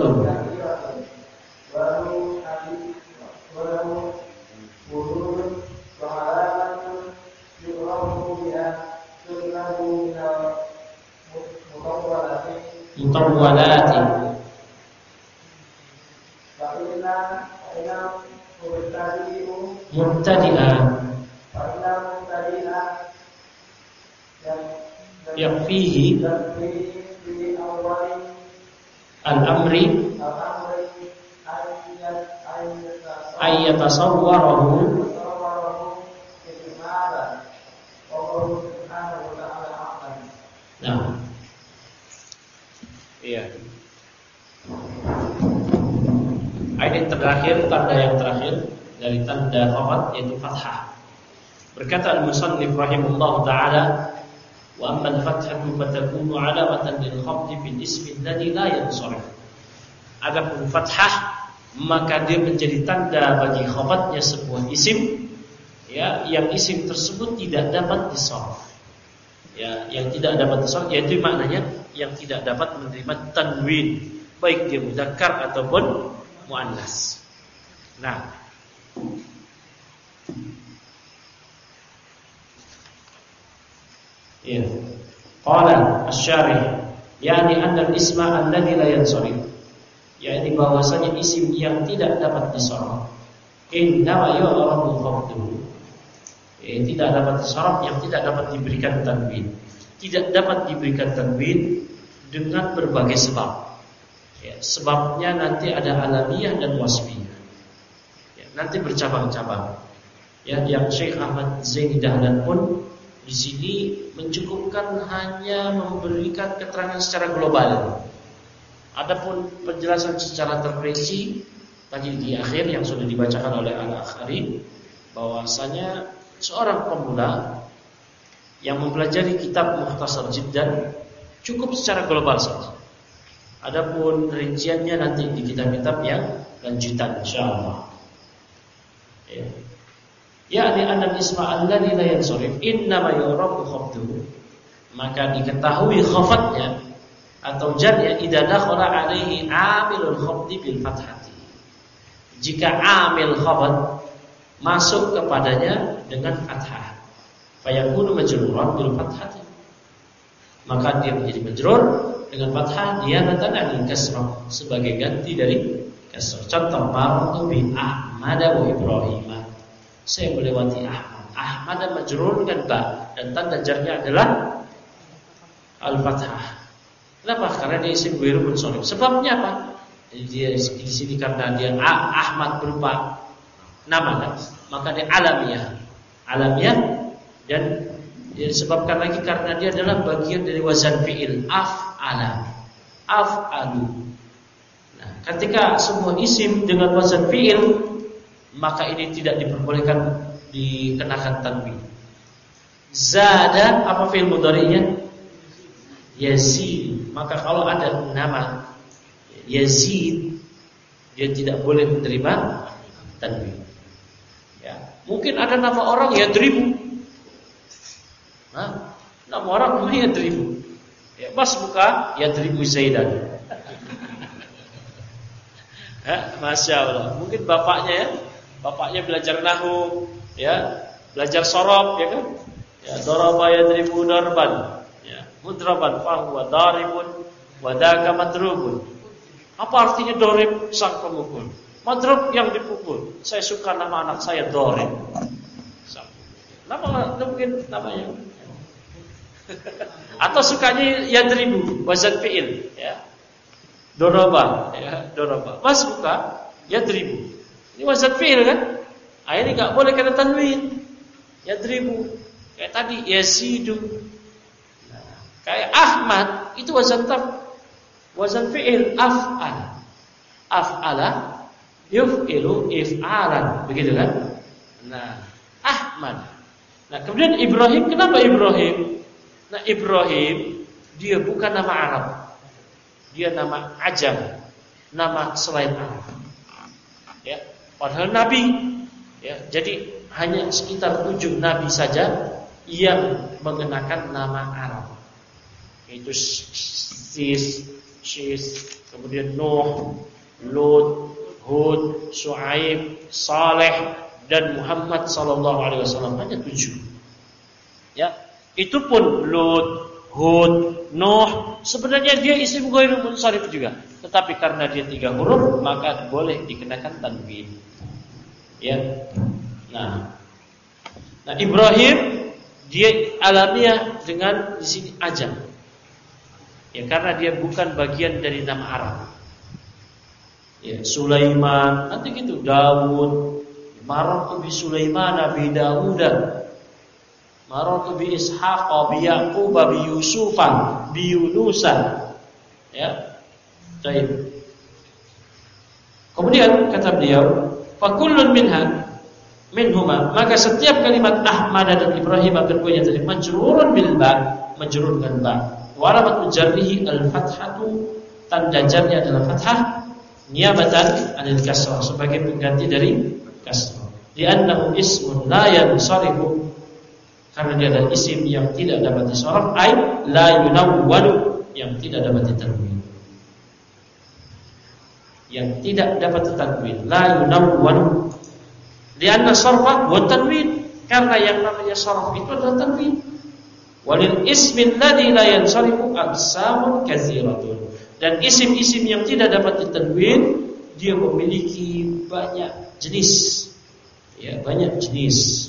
مطولات مبتدئا يكفيه الأمر أن يتصوره. Nah, iya. Ayat terakhir, tanda yang terakhir dari tanda khafat yaitu fathah. Berkata al-musannif rahimahullah taala, wa amma al-fathatu fatakunu alamatan lil khafdi bil ismi alladhi la yansarif. Adapun fathah maka dia menjadi tanda bagi khafatnya sebuah isim, ya, yang isim tersebut tidak dapat disaraf. Ya, yang tidak dapat disaraf yaitu maknanya yang tidak dapat menerima tanwin, baik dia mudzakkar ataupun muannas. Nah, ya. Qala asy-syarih, yani anna al-isma alladhi la yansarif, yakni bahwasanya isim yang tidak dapat disaraf, inna yu'rabu khafduhu, eh, tidak dapat disaraf, yang tidak dapat diberikan tanwin, tidak dapat diberikan tanwin dengan berbagai sebab. Ya, sebabnya nanti ada alamiah dan wasfiyah. Ya, nanti bercabang-cabang. Ya, yang Syekh Ahmad Zaini Dahlan pun di sini mencukupkan hanya memberikan keterangan secara global. Adapun penjelasan secara terperinci tadi di akhir yang sudah dibacakan oleh Al-Akhari, bahwasanya seorang pemula yang mempelajari kitab Mukhtasar Jiddan cukup secara global saja. Adapun rinciannya nanti di kitab-kitab yang lanjutan insyaallah. Ya. Yakni anna isma alladhi la yansarif innama yurabu khafduhu, maka diketahui khafatnya atau jarnya idza dakhala alaihi amilul khafdi bil fathati, jika amil khafat masuk kepadanya dengan fathah, fayakunu majruran bil fathati, maka dia menjadi majrur dengan fathah dianatan anil kasrah, sebagai ganti dari kasrah. Contoh, maratu bi Ahmad wa Ibrahim, saya melewati Ahmad. Ahmad majrur dengan ba, dan tanda jarnya adalah al-fathah. Kenapa? Karena dia isim ghairu munsharif. Sebabnya apa? Dia di sini karena dia Ahmad berupa nama kan, maka dia alamiah. Alamiah, dan disebabkan lagi karena dia adalah bagian dari wazan fi'il, af'ala, af'alu. Nah, ketika semua isim dengan wazan fi'il, maka ini tidak diperbolehkan dikenakan tanwin. Zada, apa fi'il mudhari'nya? Yazid. Maka kalau ada nama Yazid, dia tidak boleh menerima tanwin. Ya, mungkin ada nama orang Yadribu. Nah, nama orang namanya Yadribu. Ya, mas buka Yadribu Zaidan. Ya, Masya Allah. Mungkin bapaknya ya, bapaknya belajar nahwu, ya, belajar sorob, ya kan? Ya, daraba yadribu darban. Ya, mudraban fa huwa daribun wa daka madrubun. Apa artinya dorib? Sang pemukul. Madrub yang dipukul. Saya suka nama anak saya Dorib. Nama mungkin namanya. Atau sukanya yadribu, wazan fi'il, ya. Doroba, ya, doroba. Mas suka yadribu. Ini wazan fi'il kan? Ah, ini enggak boleh kena tanwin. Yadribu. Kayak tadi yazidu. Nah, kayak Ahmad itu wazan tab, wazan fi'il, af'al. Af'ala yuf'ilu if'alan, begitu kan? Nah, Ahmad. Nah, kemudian Ibrahim, kenapa Ibrahim? Nah, Ibrahim dia bukan nama Arab. Dia nama Ajam, nama selain Arab. Ya, padahal nabi. Ya, jadi hanya sekitar tujuh nabi saja yang mengenakan nama Arab. Itu Sis, Syis, kemudian Nuh, Lut, Hud, Shu'aib, Saleh, dan Muhammad sallallahu alaihi wasallam, hanya tujuh. Ya, itu pun Lut, Hud, Nuh, sebenarnya dia isim ghairu munsharif juga, tetapi karena dia tiga huruf maka boleh dikenakan tanwin. Ya. Nah, nah Ibrahim dia alamiah dengan di sini ajam. Ya, karena dia bukan bagian dari nama Arab. Ya, Sulaiman, nanti gitu, Daud, marartu bi Sulaiman bi Daud, marartu bi Ishaq bi Yaqub bi Yusuf bi Yunus. Ya. Baik. Kemudian kata beliau, fakullun minha minhuma, maka setiap kalimat Ahmad dan Ibrahim keduanya tadi majrurun bil ba, majrur dengan ba. Wa alamat jarrihi al fathatu, tanda jarnya adalah fathah, niyabatan anil kasrah, sebagai pengganti dari kasrah. Li'annahu ismun la yansarifu, karena dia adalah isim yang tidak dapat disaraf, ay la yunawwalu, yang tidak dapat ditanwin. Yang tidak dapat ditanwin, la yunawwalu. Lianna sarfa wa tanwin, karena yang namanya sarf itu adalah tanwin. Walil ismin ladzi la yansarifu aqsamun katsiratun, dan isim-isim yang tidak dapat ditanwin dia memiliki banyak jenis, ya, banyak jenis.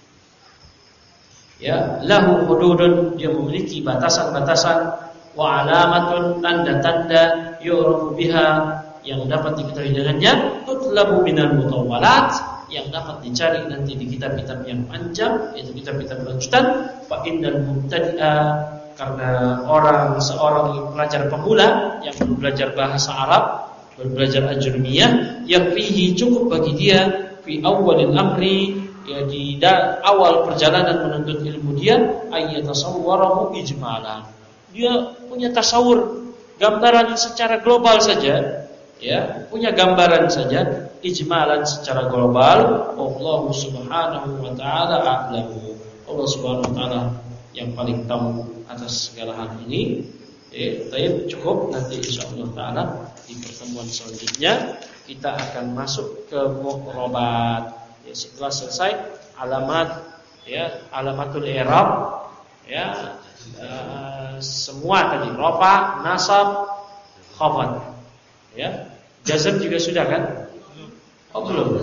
Ya, lahu hududun, dia memiliki batasan-batasan, wa alamatun, tanda-tanda, yu'rafu biha, yang dapat diketahui dengannya, tutlabu minal mutawwalat, yang dapat dicari nanti di kitab-kitab yang panjang, yaitu kitab-kitab lanjutan. Fa innal mubtadi'a, karena orang seorang pelajar pemula yang belum belajar bahasa Arab, belum belajar ajrumiyah, yang fihi, cukup bagi dia, fi awwalil amri, ya, di awal perjalanan menuntut ilmu dia, ayyatasawwarahu ijmalan, dia punya tasawur, gambaran secara global saja, ya, punya gambaran saja, ijmalan secara global. Allah subhanahu wa ta'ala a'lamu, Allah subhanahu wa ta'ala yang paling tahu atas segala hal ini. Eh, tayyib, cukup. Nanti insyaallah ta'ala di pertemuan selanjutnya kita akan masuk ke mu'robat, ya, setelah selesai alamat, ya, alamatul i'rab, ya, uh, semua tadi, rafa, nasab, khafad, ya. Jazm juga sudah kan? Oh, belum.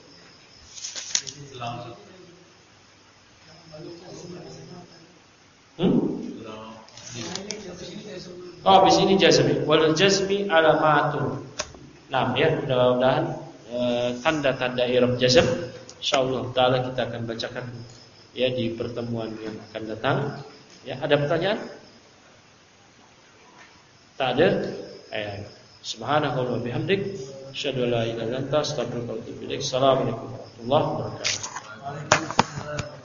Hmm? Oh, habis ini jazmi. Wal jazmi alamatun. Nah, ya, mudah-mudahan uh, tanda-tanda i'rab jazm insyaallah taala kita akan bacakan, ya, di pertemuan yang akan datang. Ya, ada pertanyaan? Tak ada? Eh, subhanallahi wa bihamdik, asyhadu an la ilaha illa anta, astaghfiruka wa atubu ilaik. Assalamualaikum warahmatullahi wabarakatuh.